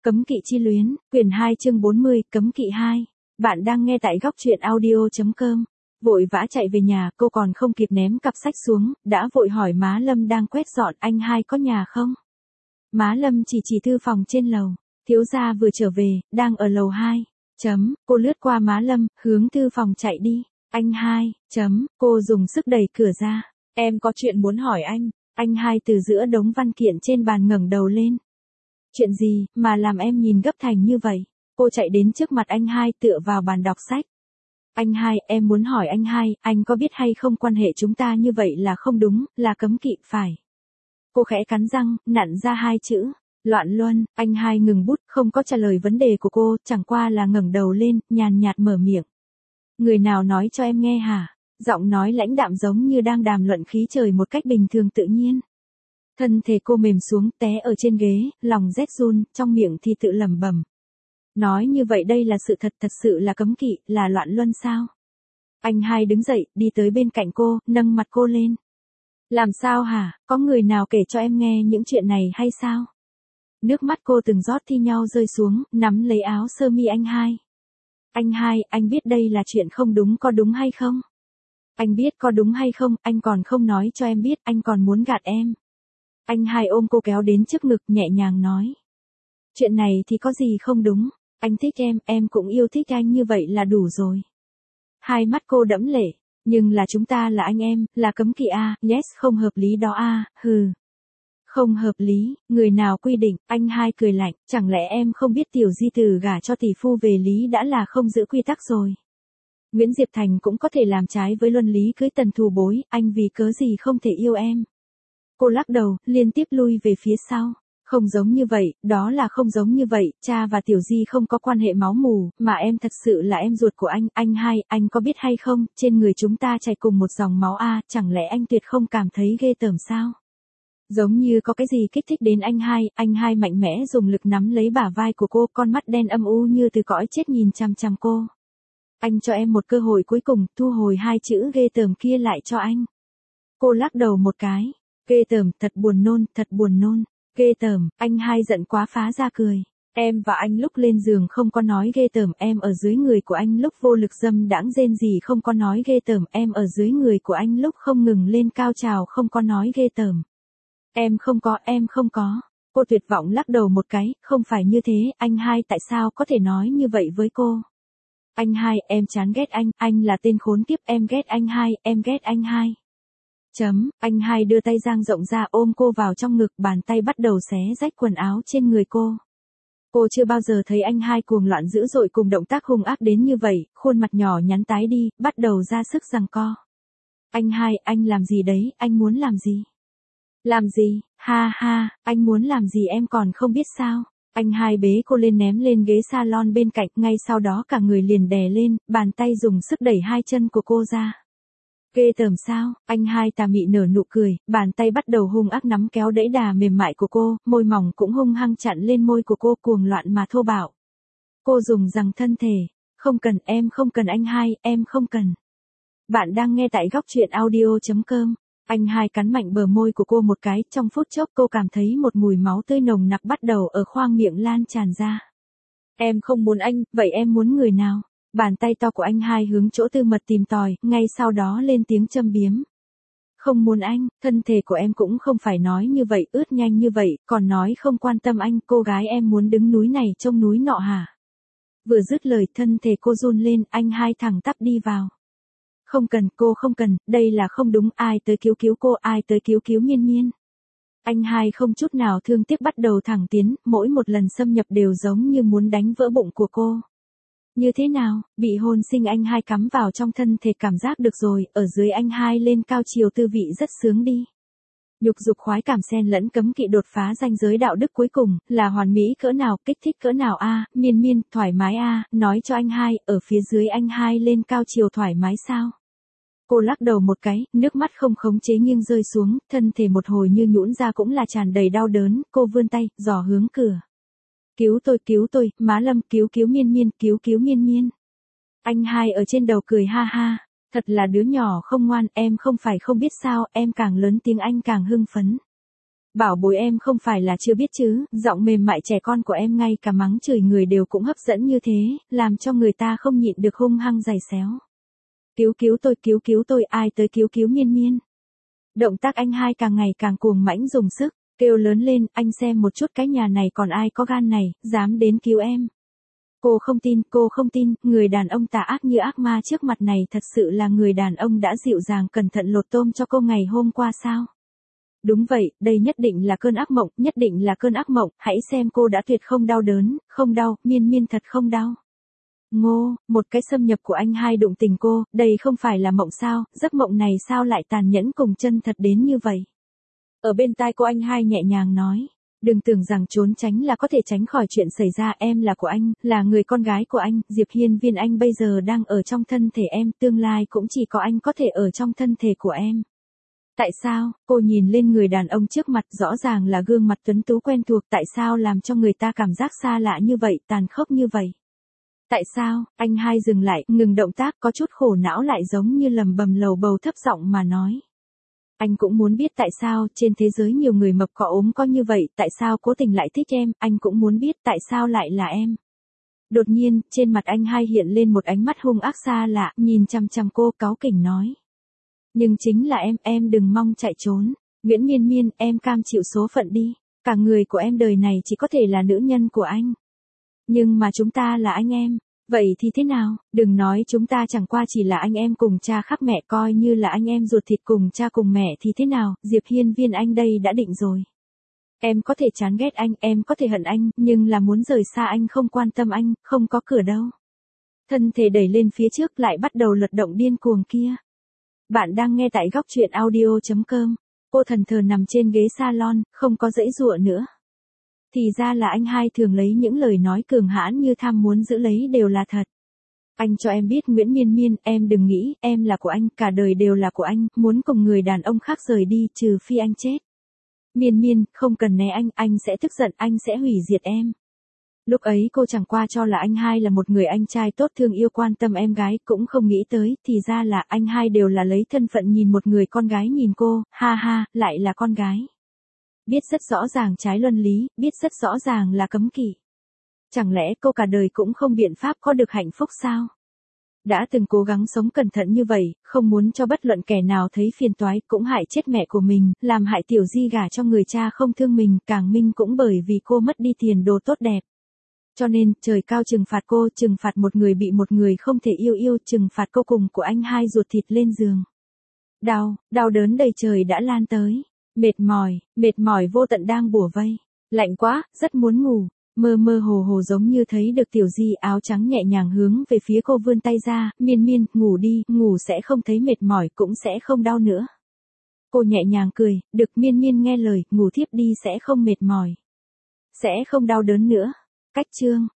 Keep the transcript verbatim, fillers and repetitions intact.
Cấm kỵ chi luyến, quyển hai chương bốn mươi, cấm kỵ hai. Bạn đang nghe tại góc truyện audio.com. Vội vã chạy về nhà, cô còn không kịp ném cặp sách xuống, đã vội hỏi má Lâm đang quét dọn, anh hai có nhà không? Má Lâm chỉ chỉ thư phòng trên lầu, thiếu gia vừa trở về, đang ở lầu hai. Chấm, cô lướt qua má Lâm, hướng thư phòng chạy đi. Anh hai, chấm, cô dùng sức đẩy cửa ra. Em có chuyện muốn hỏi anh. Anh hai từ giữa đống văn kiện trên bàn ngẩng đầu lên. Chuyện gì mà làm em nhìn gấp thành như vậy? Cô chạy đến trước mặt anh hai tựa vào bàn đọc sách. Anh hai, em muốn hỏi anh hai, anh có biết hay không quan hệ chúng ta như vậy là không đúng, là cấm kỵ, phải? Cô khẽ cắn răng, nặn ra hai chữ. Loạn luân. Anh hai ngừng bút, không có trả lời vấn đề của cô, chẳng qua là ngẩng đầu lên, nhàn nhạt mở miệng. Người nào nói cho em nghe hả? Giọng nói lãnh đạm giống như đang đàm luận khí trời một cách bình thường tự nhiên. Thân thể cô mềm xuống, té ở trên ghế, lòng rét run, trong miệng thì tự lẩm bẩm. Nói như vậy đây là sự thật, thật sự là cấm kỵ, là loạn luân sao? Anh hai đứng dậy, đi tới bên cạnh cô, nâng mặt cô lên. Làm sao hả, có người nào kể cho em nghe những chuyện này hay sao? Nước mắt cô từng giọt thi nhau rơi xuống, nắm lấy áo sơ mi anh hai. Anh hai, anh biết đây là chuyện không đúng, có đúng hay không? Anh biết có đúng hay không, anh còn không nói cho em biết, anh còn muốn gạt em. Anh hai ôm cô kéo đến trước ngực, nhẹ nhàng nói. Chuyện này thì có gì không đúng, anh thích em, em cũng yêu thích anh, như vậy là đủ rồi. Hai mắt cô đẫm lệ, nhưng là chúng ta là anh em, là cấm kỵ à, yes, không hợp lý đó à, hừ. Không hợp lý, người nào quy định? Anh hai cười lạnh, chẳng lẽ em không biết tiểu di tử gả cho tỷ phu về lý đã là không giữ quy tắc rồi. Nguyễn Diệp Thành cũng có thể làm trái với luân lý cưới Tần Thù Bối, anh vì cớ gì không thể yêu em. Cô lắc đầu, liên tiếp lui về phía sau. Không giống như vậy, đó là không giống như vậy, cha và Tiểu Di không có quan hệ máu mù, mà em thật sự là em ruột của anh. Anh hai, anh có biết hay không, trên người chúng ta chảy cùng một dòng máu a, chẳng lẽ anh tuyệt không cảm thấy ghê tởm sao? Giống như có cái gì kích thích đến anh hai, anh hai mạnh mẽ dùng lực nắm lấy bả vai của cô, con mắt đen âm u như từ cõi chết nhìn chằm chằm cô. Anh cho em một cơ hội cuối cùng, thu hồi hai chữ ghê tởm kia lại cho anh. Cô lắc đầu một cái. Ghê tởm, thật buồn nôn, thật buồn nôn. Ghê tởm, anh hai giận quá phá ra cười. Em và anh lúc lên giường không có nói ghê tởm, em ở dưới người của anh lúc vô lực dâm đãng rên gì không có nói ghê tởm, em ở dưới người của anh lúc không ngừng lên cao trào không có nói ghê tởm. Em không có, em không có. Cô tuyệt vọng lắc đầu một cái, không phải như thế, anh hai tại sao có thể nói như vậy với cô? Anh hai, em chán ghét anh, anh là tên khốn kiếp, em ghét anh hai, em ghét anh hai. Chấm, anh hai đưa tay dang rộng ra ôm cô vào trong ngực, bàn tay bắt đầu xé rách quần áo trên người cô. Cô chưa bao giờ thấy anh hai cuồng loạn dữ dội cùng động tác hung ác đến như vậy, khuôn mặt nhỏ nhắn tái đi, bắt đầu ra sức giằng co. Anh hai, anh làm gì đấy, anh muốn làm gì? Làm gì, ha ha, anh muốn làm gì em còn không biết sao? Anh hai bế cô lên ném lên ghế salon bên cạnh, ngay sau đó cả người liền đè lên, bàn tay dùng sức đẩy hai chân của cô ra. Ghê tởm sao? Anh hai tà mị nở nụ cười, bàn tay bắt đầu hung ác nắm kéo đẫy đà mềm mại của cô, môi mỏng cũng hung hăng chặn lên môi của cô, cuồng loạn mà thô bạo. Cô dùng rằng thân thể, không cần, em không cần anh hai, em không cần. Bạn đang nghe tại góc truyện audio.com. Anh hai cắn mạnh bờ môi của cô một cái, trong phút chốc cô cảm thấy một mùi máu tươi nồng nặc bắt đầu ở khoang miệng lan tràn ra. Em không muốn anh, vậy em muốn người nào? Bàn tay to của anh hai hướng chỗ tư mật tìm tòi, ngay sau đó lên tiếng châm biếm. Không muốn anh, thân thể của em cũng không phải nói như vậy, ướt nhanh như vậy, còn nói không quan tâm anh, cô gái em muốn đứng núi này trông núi nọ hả? Vừa dứt lời, thân thể cô run lên, anh hai thẳng tắp đi vào. Không cần, cô không cần, đây là không đúng, ai tới cứu cứu cô, ai tới cứu cứu Miên Miên. Anh hai không chút nào thương tiếc bắt đầu thẳng tiến, mỗi một lần xâm nhập đều giống như muốn đánh vỡ bụng của cô. Như thế nào, bị hôn sinh anh hai cắm vào trong thân thể cảm giác được rồi, ở dưới anh hai lên cao chiều tư vị rất sướng đi. Nhục dục khoái cảm xen lẫn cấm kỵ đột phá ranh giới đạo đức cuối cùng, là hoàn mỹ cỡ nào, kích thích cỡ nào a, Miên Miên, thoải mái a, nói cho anh hai, ở phía dưới anh hai lên cao chiều thoải mái sao? Cô lắc đầu một cái, nước mắt không khống chế nghiêng rơi xuống, thân thể một hồi như nhũn ra cũng là tràn đầy đau đớn, cô vươn tay, dò hướng cửa. Cứu tôi, cứu tôi, má Lâm, cứu cứu Miên Miên, cứu cứu Miên Miên. Anh hai ở trên đầu cười ha ha, thật là đứa nhỏ không ngoan, em không phải không biết sao, em càng lớn tiếng anh càng hưng phấn. Bảo bối em không phải là chưa biết chứ, giọng mềm mại trẻ con của em ngay cả mắng chửi người đều cũng hấp dẫn như thế, làm cho người ta không nhịn được hung hăng giày xéo. Cứu cứu tôi, cứu cứu tôi, ai tới cứu cứu Miên Miên. Động tác anh hai càng ngày càng cuồng mãnh dùng sức, kêu lớn lên, anh xem một chút cái nhà này còn ai có gan này, dám đến cứu em. Cô không tin, cô không tin, người đàn ông tà ác như ác ma trước mặt này thật sự là người đàn ông đã dịu dàng cẩn thận lột tôm cho cô ngày hôm qua sao? Đúng vậy, đây nhất định là cơn ác mộng, nhất định là cơn ác mộng, hãy xem cô đã tuyệt không đau đớn, không đau, Miên Miên thật không đau. Ngô, một cái xâm nhập của anh hai đụng tình cô, đây không phải là mộng sao, giấc mộng này sao lại tàn nhẫn cùng chân thật đến như vậy. Ở bên tai cô anh hai nhẹ nhàng nói, đừng tưởng rằng trốn tránh là có thể tránh khỏi chuyện xảy ra, em là của anh, là người con gái của anh, Diệp Hiên Viên anh bây giờ đang ở trong thân thể em, tương lai cũng chỉ có anh có thể ở trong thân thể của em. Tại sao, cô nhìn lên người đàn ông trước mặt rõ ràng là gương mặt tuấn tú quen thuộc, tại sao làm cho người ta cảm giác xa lạ như vậy, tàn khốc như vậy? Tại sao, anh hai dừng lại, ngừng động tác có chút khổ não lại giống như lầm bầm lầu bầu thấp giọng mà nói. Anh cũng muốn biết tại sao trên thế giới nhiều người mập có ốm có như vậy, tại sao cố tình lại thích em, anh cũng muốn biết tại sao lại là em. Đột nhiên, trên mặt anh hai hiện lên một ánh mắt hung ác xa lạ, nhìn chăm chăm cô cáu kỉnh nói. Nhưng chính là em, em đừng mong chạy trốn. Nguyễn Miên Miên, em cam chịu số phận đi. Cả người của em đời này chỉ có thể là nữ nhân của anh. Nhưng mà chúng ta là anh em. Vậy thì thế nào? Đừng nói chúng ta chẳng qua chỉ là anh em cùng cha khác mẹ, coi như là anh em ruột thịt cùng cha cùng mẹ thì thế nào? Diệp Hiên Viên anh đây đã định rồi. Em có thể chán ghét anh, em có thể hận anh, nhưng là muốn rời xa anh, không quan tâm anh, không có cửa đâu. Thân thể đẩy lên phía trước lại bắt đầu lật động điên cuồng kia. Bạn đang nghe tại góc truyện audio chấm com. Cô thần thờ nằm trên ghế salon, không có giãy giụa nữa. Thì ra là anh hai thường lấy những lời nói cường hãn như tham muốn giữ lấy đều là thật. Anh cho em biết Nguyễn Miên Miên, em đừng nghĩ, em là của anh, cả đời đều là của anh, muốn cùng người đàn ông khác rời đi, trừ phi anh chết. Miên Miên, không cần né anh, anh sẽ tức giận, anh sẽ hủy diệt em. Lúc ấy cô chẳng qua cho là anh hai là một người anh trai tốt thương yêu quan tâm em gái, cũng không nghĩ tới, thì ra là anh hai đều là lấy thân phận nhìn một người con gái nhìn cô, ha ha, lại là con gái. Biết rất rõ ràng trái luân lý, biết rất rõ ràng là cấm kỵ. Chẳng lẽ cô cả đời cũng không biện pháp có được hạnh phúc sao? Đã từng cố gắng sống cẩn thận như vậy, không muốn cho bất luận kẻ nào thấy phiền toái, cũng hại chết mẹ của mình, làm hại tiểu di gả cho người cha không thương mình, càng minh cũng bởi vì cô mất đi tiền đồ tốt đẹp. Cho nên, trời cao trừng phạt cô, trừng phạt một người bị một người không thể yêu yêu, trừng phạt cô cùng của anh hai ruột thịt lên giường. Đau, đau đớn đầy trời đã lan tới. Mệt mỏi, mệt mỏi vô tận đang bủa vây. Lạnh quá, rất muốn ngủ. Mơ mơ hồ hồ giống như thấy được tiểu di áo trắng nhẹ nhàng hướng về phía cô vươn tay ra, Miên Miên, ngủ đi, ngủ sẽ không thấy mệt mỏi cũng sẽ không đau nữa. Cô nhẹ nhàng cười, được Miên Miên nghe lời, ngủ thiếp đi sẽ không mệt mỏi. Sẽ không đau đớn nữa. Cách chương.